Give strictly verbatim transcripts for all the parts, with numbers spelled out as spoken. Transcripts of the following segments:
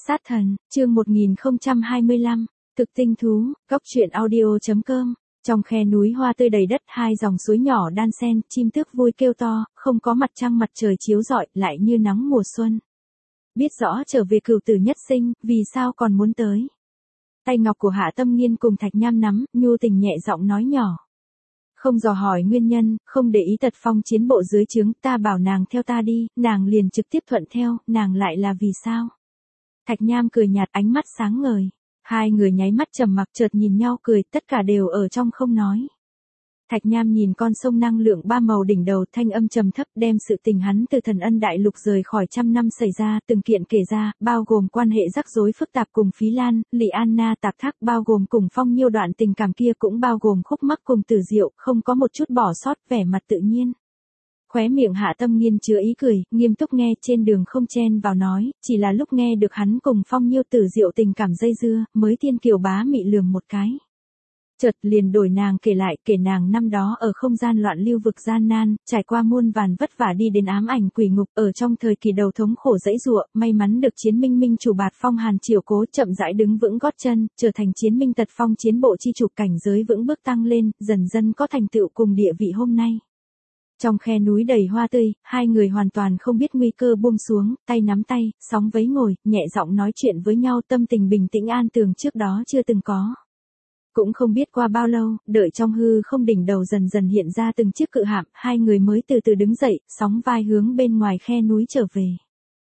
Sát thần, chương một nghìn không trăm hai mươi lăm, thực tinh thú, góc truyện audio chấm com. Trong khe núi hoa tươi đầy đất, hai dòng suối nhỏ đan xen, chim tước vui kêu to, không có mặt trăng mặt trời chiếu rọi, lại như nắng mùa xuân. Biết rõ trở về cửu tử nhất sinh, vì sao còn muốn tới? Tay ngọc của Hạ Tâm Nghiên cùng Thạch Nham nắm, nhu tình nhẹ giọng nói nhỏ. Không dò hỏi nguyên nhân, không để ý tật phong chiến bộ dưới trướng, ta bảo nàng theo ta đi, nàng liền trực tiếp thuận theo, nàng lại là vì sao? Thạch Nham cười nhạt, ánh mắt sáng ngời. Hai người nháy mắt trầm mặc, chợt nhìn nhau cười, tất cả đều ở trong không nói. Thạch Nham nhìn con sông năng lượng ba màu đỉnh đầu, thanh âm trầm thấp, đem sự tình hắn từ Thần Ân Đại Lục rời khỏi trăm năm xảy ra, từng kiện kể ra, bao gồm quan hệ rắc rối phức tạp cùng Phí Lan, Lị Anna Tạp Thác, bao gồm cùng Phong Nhiêu đoạn tình cảm kia, cũng bao gồm khúc mắc cùng Tử Diệu, không có một chút bỏ sót, vẻ mặt tự nhiên. Khóe miệng Hạ Tâm Nghiên chứa ý cười, nghiêm túc nghe, trên đường không chen vào nói, chỉ là lúc nghe được hắn cùng Phong Nhiêu Tử Diệu tình cảm dây dưa, mới Thiên Kiều bá mị lườm một cái. Chợt liền đổi nàng kể lại, kể nàng năm đó ở không gian loạn lưu vực gian nan, trải qua muôn vàn vất vả đi đến ám ảnh quỷ ngục, ở trong thời kỳ đầu thống khổ dãy giụa, may mắn được Chiến Minh Minh chủ Bạt Phong Hàn chiều cố, chậm rãi đứng vững gót chân, trở thành Chiến Minh Tật Phong chiến bộ chi chủ, cảnh giới vững bước tăng lên, dần dần có thành tựu cùng địa vị hôm nay. Trong khe núi đầy hoa tươi, hai người hoàn toàn không biết nguy cơ buông xuống, tay nắm tay, sóng vấy ngồi, nhẹ giọng nói chuyện với nhau, tâm tình bình tĩnh an tường trước đó chưa từng có. Cũng không biết qua bao lâu, đợi trong hư không đỉnh đầu dần dần hiện ra từng chiếc cự hạm, hai người mới từ từ đứng dậy, sóng vai hướng bên ngoài khe núi trở về.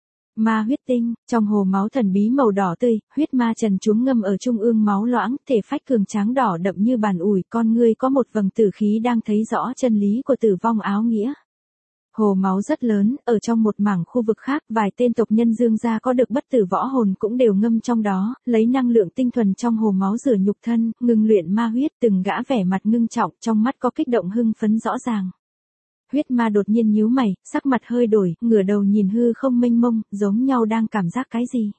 Ma huyết tinh, trong hồ máu thần bí màu đỏ tươi, huyết ma trần chuống ngâm ở trung ương máu loãng, thể phách cường tráng đỏ đậm như bàn ủi, con ngươi có một vầng tử khí đang thấy rõ chân lý của tử vong áo nghĩa. Hồ máu rất lớn, ở trong một mảng khu vực khác, vài tên tộc nhân Dương gia có được bất tử võ hồn cũng đều ngâm trong đó, lấy năng lượng tinh thuần trong hồ máu rửa nhục thân, ngưng luyện ma huyết, từng gã vẻ mặt ngưng trọng, trong mắt có kích động hưng phấn rõ ràng. Huyết ma đột nhiên nhíu mày, sắc mặt hơi đổi, ngửa đầu nhìn hư không mênh mông, giống nhau đang cảm giác cái gì.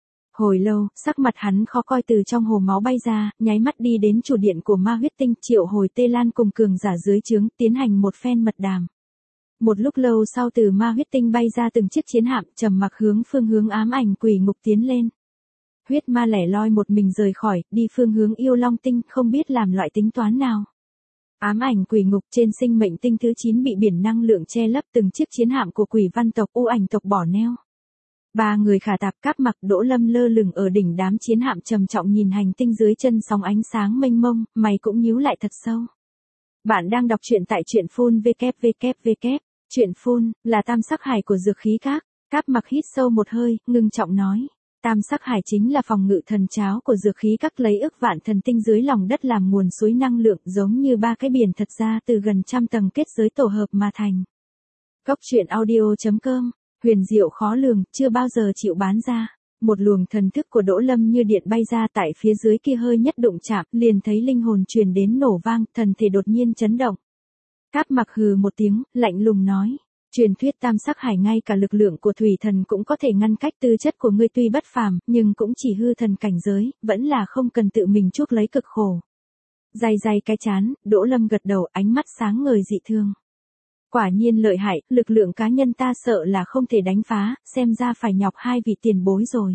Hồi lâu, sắc mặt hắn khó coi, từ trong hồ máu bay ra, nháy mắt đi đến chủ điện của ma huyết tinh, triệu hồi Tê Lan cùng cường giả dưới trướng, tiến hành một phen mật đàm. Một lúc lâu sau, từ ma huyết tinh bay ra từng chiếc chiến hạm, trầm mặc hướng phương hướng ám ảnh quỷ ngục tiến lên. Huyết ma lẻ loi một mình rời khỏi, đi phương hướng yêu long tinh, không biết làm loại tính toán nào. Ám ảnh quỷ ngục, trên sinh mệnh tinh thứ chín bị biển năng lượng che lấp, từng chiếc chiến hạm của quỷ văn tộc, u ảnh tộc bỏ neo. Ba người Khả Tạp, Cáp Mặc, Đỗ Lâm lơ lửng ở đỉnh đám chiến hạm, trầm trọng nhìn hành tinh dưới chân sóng ánh sáng mênh mông, mày cũng nhíu lại thật sâu. Bạn đang đọc truyện tại truyện phun vê kép vê kép vê kép. Truyện phun là tam sắc hải của dược khí các. Cáp Mặc hít sâu một hơi, ngưng trọng nói. Tam sắc hải chính là phòng ngự thần cháo của dược khí các, lấy ức vạn thần tinh dưới lòng đất làm nguồn suối năng lượng, giống như ba cái biển thật ra từ gần trăm tầng kết giới tổ hợp mà thành. Góc truyện audio chấm com, huyền diệu khó lường, chưa bao giờ chịu bán ra. Một luồng thần thức của Đỗ Lâm như điện bay ra, tại phía dưới kia hơi nhất đụng chạm, liền thấy linh hồn truyền đến nổ vang, thần thể đột nhiên chấn động. Cáp Mặc hừ một tiếng, lạnh lùng nói. Truyền thuyết tam sắc hải ngay cả lực lượng của thủy thần cũng có thể ngăn cách, tư chất của ngươi tuy bất phàm, nhưng cũng chỉ hư thần cảnh giới, vẫn là không cần tự mình chuốc lấy cực khổ. Day day cái chán, Đỗ Lâm gật đầu, ánh mắt sáng ngời dị thương. Quả nhiên lợi hại, lực lượng cá nhân ta sợ là không thể đánh phá, xem ra phải nhọc hai vị tiền bối rồi.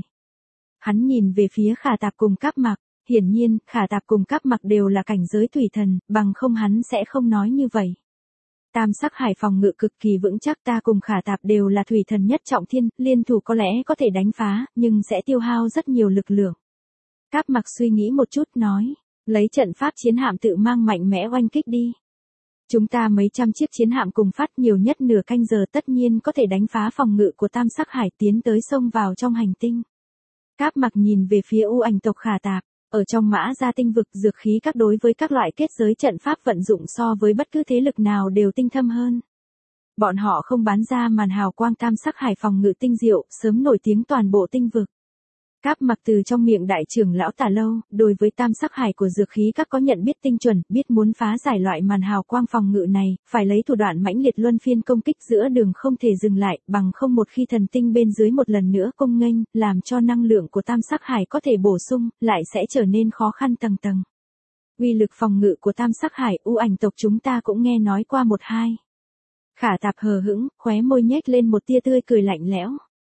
Hắn nhìn về phía Khả Tạp cùng Cáp Mặc, hiển nhiên, Khả Tạp cùng Cáp Mặc đều là cảnh giới thủy thần, bằng không hắn sẽ không nói như vậy. Tam sắc hải phòng ngự cực kỳ vững chắc, ta cùng Khả Tạp đều là thủy thần nhất trọng thiên, liên thủ có lẽ có thể đánh phá, nhưng sẽ tiêu hao rất nhiều lực lượng. Cáp Mặc suy nghĩ một chút nói, lấy trận pháp chiến hạm tự mang mạnh mẽ oanh kích đi. Chúng ta mấy trăm chiếc chiến hạm cùng phát, nhiều nhất nửa canh giờ tất nhiên có thể đánh phá phòng ngự của tam sắc hải, tiến tới xông vào trong hành tinh. Cáp Mặc nhìn về phía u ảnh tộc Khả Tạp. Ở trong Mã Gia tinh vực, dược khí các đối với các loại kết giới trận pháp vận dụng so với bất cứ thế lực nào đều tinh thâm hơn. Bọn họ không bán ra màn hào quang tam sắc hải phòng ngự tinh diệu, sớm nổi tiếng toàn bộ tinh vực. Cáp Mặc từ trong miệng đại trưởng lão Tả Lâu, đối với tam sắc hải của dược khí các có nhận biết tinh chuẩn, biết muốn phá giải loại màn hào quang phòng ngự này, phải lấy thủ đoạn mãnh liệt luân phiên công kích, giữa đường không thể dừng lại, bằng không một khi thần tinh bên dưới một lần nữa công nghênh, làm cho năng lượng của tam sắc hải có thể bổ sung, lại sẽ trở nên khó khăn tầng tầng. Uy lực phòng ngự của tam sắc hải, u ảnh tộc chúng ta cũng nghe nói qua một hai. Khả Tạp hờ hững, khóe môi nhếch lên một tia tươi cười lạnh lẽo.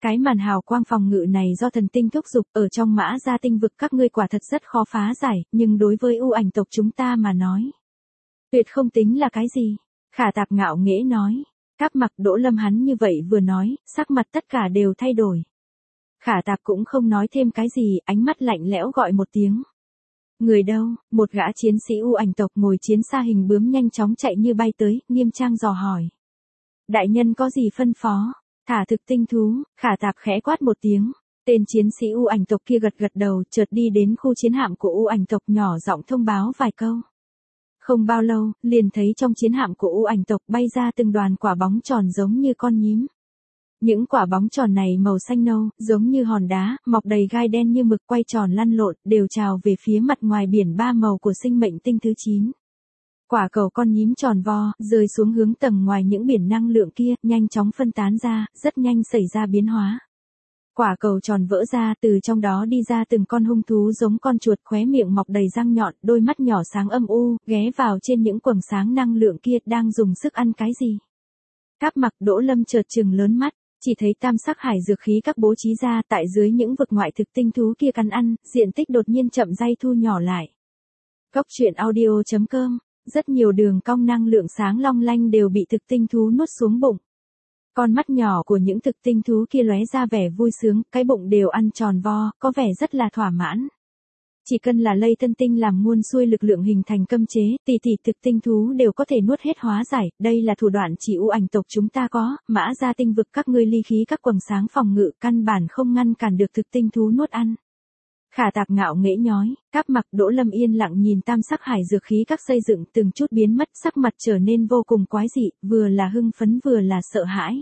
Cái màn hào quang phòng ngự này do thần tinh thúc giục ở trong Mã Gia tinh vực các ngươi quả thật rất khó phá giải, nhưng đối với U Ảnh tộc chúng ta mà nói, tuyệt không tính là cái gì. Khả Tạp ngạo nghễ nói. Cáp Mặc Đỗ Lâm hắn như vậy vừa nói, sắc mặt tất cả đều thay đổi. Khả Tạp cũng không nói thêm cái gì, ánh mắt lạnh lẽo gọi một tiếng. Người đâu? Một gã chiến sĩ U Ảnh tộc ngồi chiến xa hình bướm nhanh chóng chạy như bay tới, nghiêm trang dò hỏi. Đại nhân có gì phân phó? Thả thực tinh thú. Khả Tạp khẽ quát một tiếng. Tên chiến sĩ U Ảnh tộc kia gật gật đầu, chợt đi đến khu chiến hạm của U Ảnh tộc, nhỏ giọng thông báo vài câu. Không bao lâu, liền thấy trong chiến hạm của U Ảnh tộc bay ra từng đoàn quả bóng tròn giống như con nhím. Những quả bóng tròn này màu xanh nâu, giống như hòn đá, mọc đầy gai đen như mực, quay tròn lăn lộn, đều trào về phía mặt ngoài biển ba màu của sinh mệnh tinh thứ chín. Quả cầu con nhím tròn vo, rơi xuống hướng tầng ngoài những biển năng lượng kia, nhanh chóng phân tán ra, rất nhanh xảy ra biến hóa. Quả cầu tròn vỡ ra, từ trong đó đi ra từng con hung thú giống con chuột, khóe miệng mọc đầy răng nhọn, đôi mắt nhỏ sáng âm u, ghé vào trên những quầng sáng năng lượng kia, đang dùng sức ăn cái gì. Cáp Mặc Đỗ Lâm chợt trừng lớn mắt, chỉ thấy tam sắc hải dược khí các bố trí ra tại dưới những vực ngoại thực tinh thú kia cắn ăn, diện tích đột nhiên chậm rãi thu nhỏ lại. Cốc truyện audio chấm com, rất nhiều đường cong năng lượng sáng long lanh đều bị thực tinh thú nuốt xuống bụng. Con mắt nhỏ của những thực tinh thú kia lóe ra vẻ vui sướng, cái bụng đều ăn tròn vo, có vẻ rất là thỏa mãn. Chỉ cần là lây thân tinh làm nguồn xuôi lực lượng hình thành cấm chế, tỷ tỷ thực tinh thú đều có thể nuốt hết hóa giải, đây là thủ đoạn chỉ U Ảnh tộc chúng ta có, Mã Gia tinh vực các ngươi ly khí các quầng sáng phòng ngự, căn bản không ngăn cản được thực tinh thú nuốt ăn. Khả Tạp ngạo nghễ nhói, Cáp Mặc Đỗ Lâm yên lặng nhìn tam sắc hải dược khí các xây dựng từng chút biến mất, sắc mặt trở nên vô cùng quái dị, vừa là hưng phấn vừa là sợ hãi.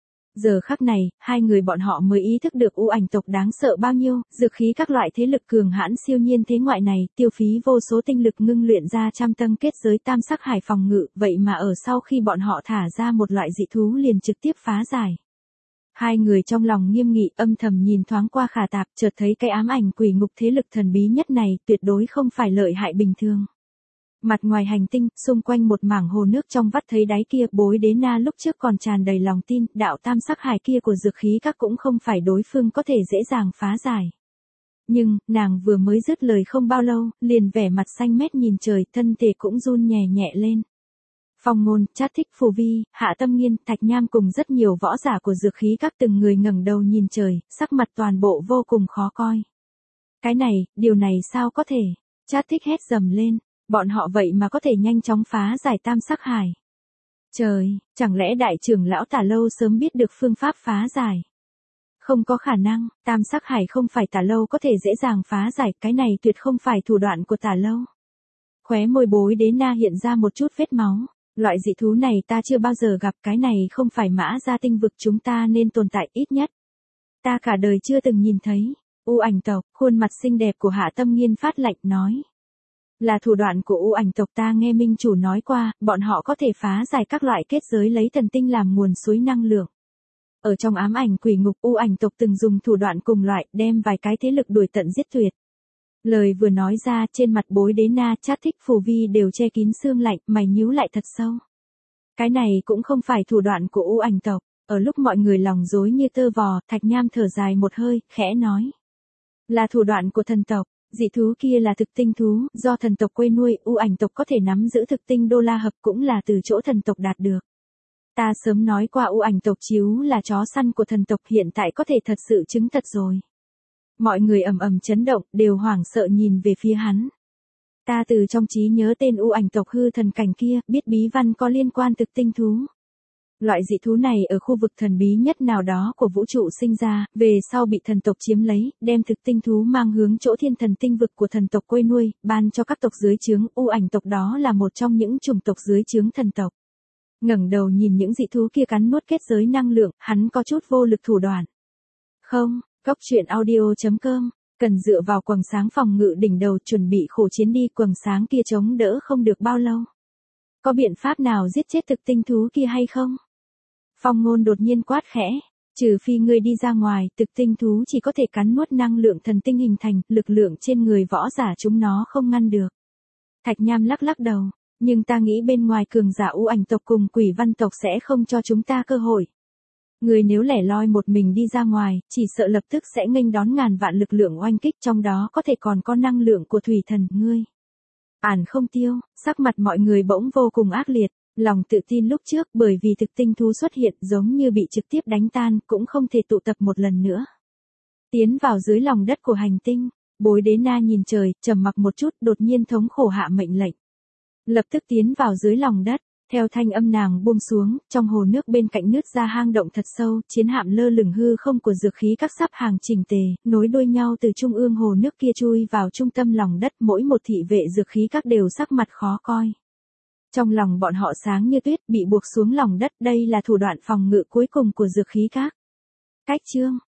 Giờ khắc này, hai người bọn họ mới ý thức được U Ảnh tộc đáng sợ bao nhiêu, dược khí các loại thế lực cường hãn siêu nhiên thế ngoại này, tiêu phí vô số tinh lực ngưng luyện ra trăm tầng kết giới tam sắc hải phòng ngự, vậy mà ở sau khi bọn họ thả ra một loại dị thú liền trực tiếp phá giải. Hai người trong lòng nghiêm nghị, âm thầm nhìn thoáng qua Khả Tạp, chợt thấy cái ám ảnh quỷ ngục thế lực thần bí nhất này, tuyệt đối không phải lợi hại bình thường. Mặt ngoài hành tinh, xung quanh một mảng hồ nước trong vắt thấy đáy kia, Bối Đế Na lúc trước còn tràn đầy lòng tin, đạo tam sắc hải kia của dược khí các cũng không phải đối phương có thể dễ dàng phá giải. Nhưng, nàng vừa mới dứt lời không bao lâu, liền vẻ mặt xanh mét nhìn trời, thân thể cũng run nhẹ nhẹ lên. Phong Ngôn, Trát Thích Phù Vi, Hạ Tâm Nghiên, Thạch Nham cùng rất nhiều võ giả của dược khí các từng người ngẩng đầu nhìn trời, sắc mặt toàn bộ vô cùng khó coi. Cái này, điều này sao có thể? Trát Thích hét dầm lên. Bọn họ vậy mà có thể nhanh chóng phá giải tam sắc hải. Trời, chẳng lẽ đại trưởng lão Tả Lâu sớm biết được phương pháp phá giải? Không có khả năng, tam sắc hải không phải Tả Lâu có thể dễ dàng phá giải, cái này tuyệt không phải thủ đoạn của Tả Lâu. Khóe môi Bối Đế Na hiện ra một chút vết máu, loại dị thú này ta chưa bao giờ gặp, cái này không phải Mã Gia tinh vực chúng ta nên tồn tại ít nhất. Ta cả đời chưa từng nhìn thấy. U Ảnh tộc, khuôn mặt xinh đẹp của Hạ Tâm Nghiên phát lạnh nói. Là thủ đoạn của U Ảnh tộc, ta nghe minh chủ nói qua, bọn họ có thể phá giải các loại kết giới lấy thần tinh làm nguồn suối năng lượng. Ở trong ám ảnh quỷ ngục, U Ảnh tộc từng dùng thủ đoạn cùng loại, đem vài cái thế lực đuổi tận giết tuyệt. Lời vừa nói ra, trên mặt Bối Đế Na, Trát Thích Phù Vi đều che kín sương lạnh, mày nhíu lại thật sâu. Cái này cũng không phải thủ đoạn của U Ảnh tộc. Ở lúc mọi người lòng rối như tơ vò, Thạch Nham thở dài một hơi, khẽ nói. Là thủ đoạn của thần tộc. Dị thú kia là thực tinh thú, do thần tộc quê nuôi, U Ảnh tộc có thể nắm giữ thực tinh đô la hợp cũng là từ chỗ thần tộc đạt được. Ta sớm nói qua U Ảnh tộc chiếu là chó săn của thần tộc, hiện tại có thể thật sự chứng thật rồi. Mọi người ầm ầm chấn động, đều hoảng sợ nhìn về phía hắn. Ta từ trong trí nhớ tên U Ảnh tộc hư thần cảnh kia, biết bí văn có liên quan thực tinh thú. Loại dị thú này ở khu vực thần bí nhất nào đó của vũ trụ sinh ra, về sau bị thần tộc chiếm lấy, đem thực tinh thú mang hướng chỗ thiên thần tinh vực của thần tộc quê nuôi, ban cho các tộc dưới trướng. U Ảnh tộc đó là một trong những chủng tộc dưới trướng thần tộc. Ngẩng đầu nhìn những dị thú kia cắn nuốt kết giới năng lượng, hắn có chút vô lực thủ đoạn. Không, Cốc truyện audio chấm com, cần dựa vào quầng sáng phòng ngự đỉnh đầu chuẩn bị khổ chiến đi, quầng sáng kia chống đỡ không được bao lâu. Có biện pháp nào giết chết thực tinh thú kia hay không? Phong Ngôn đột nhiên quát khẽ, trừ phi ngươi đi ra ngoài, thực tinh thú chỉ có thể cắn nuốt năng lượng thần tinh hình thành, lực lượng trên người võ giả chúng nó không ngăn được. Thạch Nham lắc lắc đầu, nhưng ta nghĩ bên ngoài cường giả U Ảnh tộc cùng Quỷ Văn tộc sẽ không cho chúng ta cơ hội. Ngươi nếu lẻ loi một mình đi ra ngoài, chỉ sợ lập tức sẽ nghênh đón ngàn vạn lực lượng oanh kích, trong đó có thể còn có năng lượng của thủy thần, ngươi. Ản không tiêu, sắc mặt mọi người bỗng vô cùng ác liệt, lòng tự tin lúc trước bởi vì thực tinh thú xuất hiện giống như bị trực tiếp đánh tan, cũng không thể tụ tập một lần nữa. Tiến vào dưới lòng đất của hành tinh, Bối Đế Na nhìn trời, trầm mặc một chút, đột nhiên thống khổ hạ mệnh lệnh. Lập tức tiến vào dưới lòng đất, theo thanh âm nàng buông xuống, trong hồ nước bên cạnh nứt ra hang động thật sâu, chiến hạm lơ lửng hư không của dược khí các sắp hàng chỉnh tề, nối đuôi nhau từ trung ương hồ nước kia chui vào trung tâm lòng đất, mỗi một thị vệ dược khí các đều sắc mặt khó coi. Trong lòng bọn họ sáng như tuyết, bị buộc xuống lòng đất, đây là thủ đoạn phòng ngự cuối cùng của dược khí các. Cách chương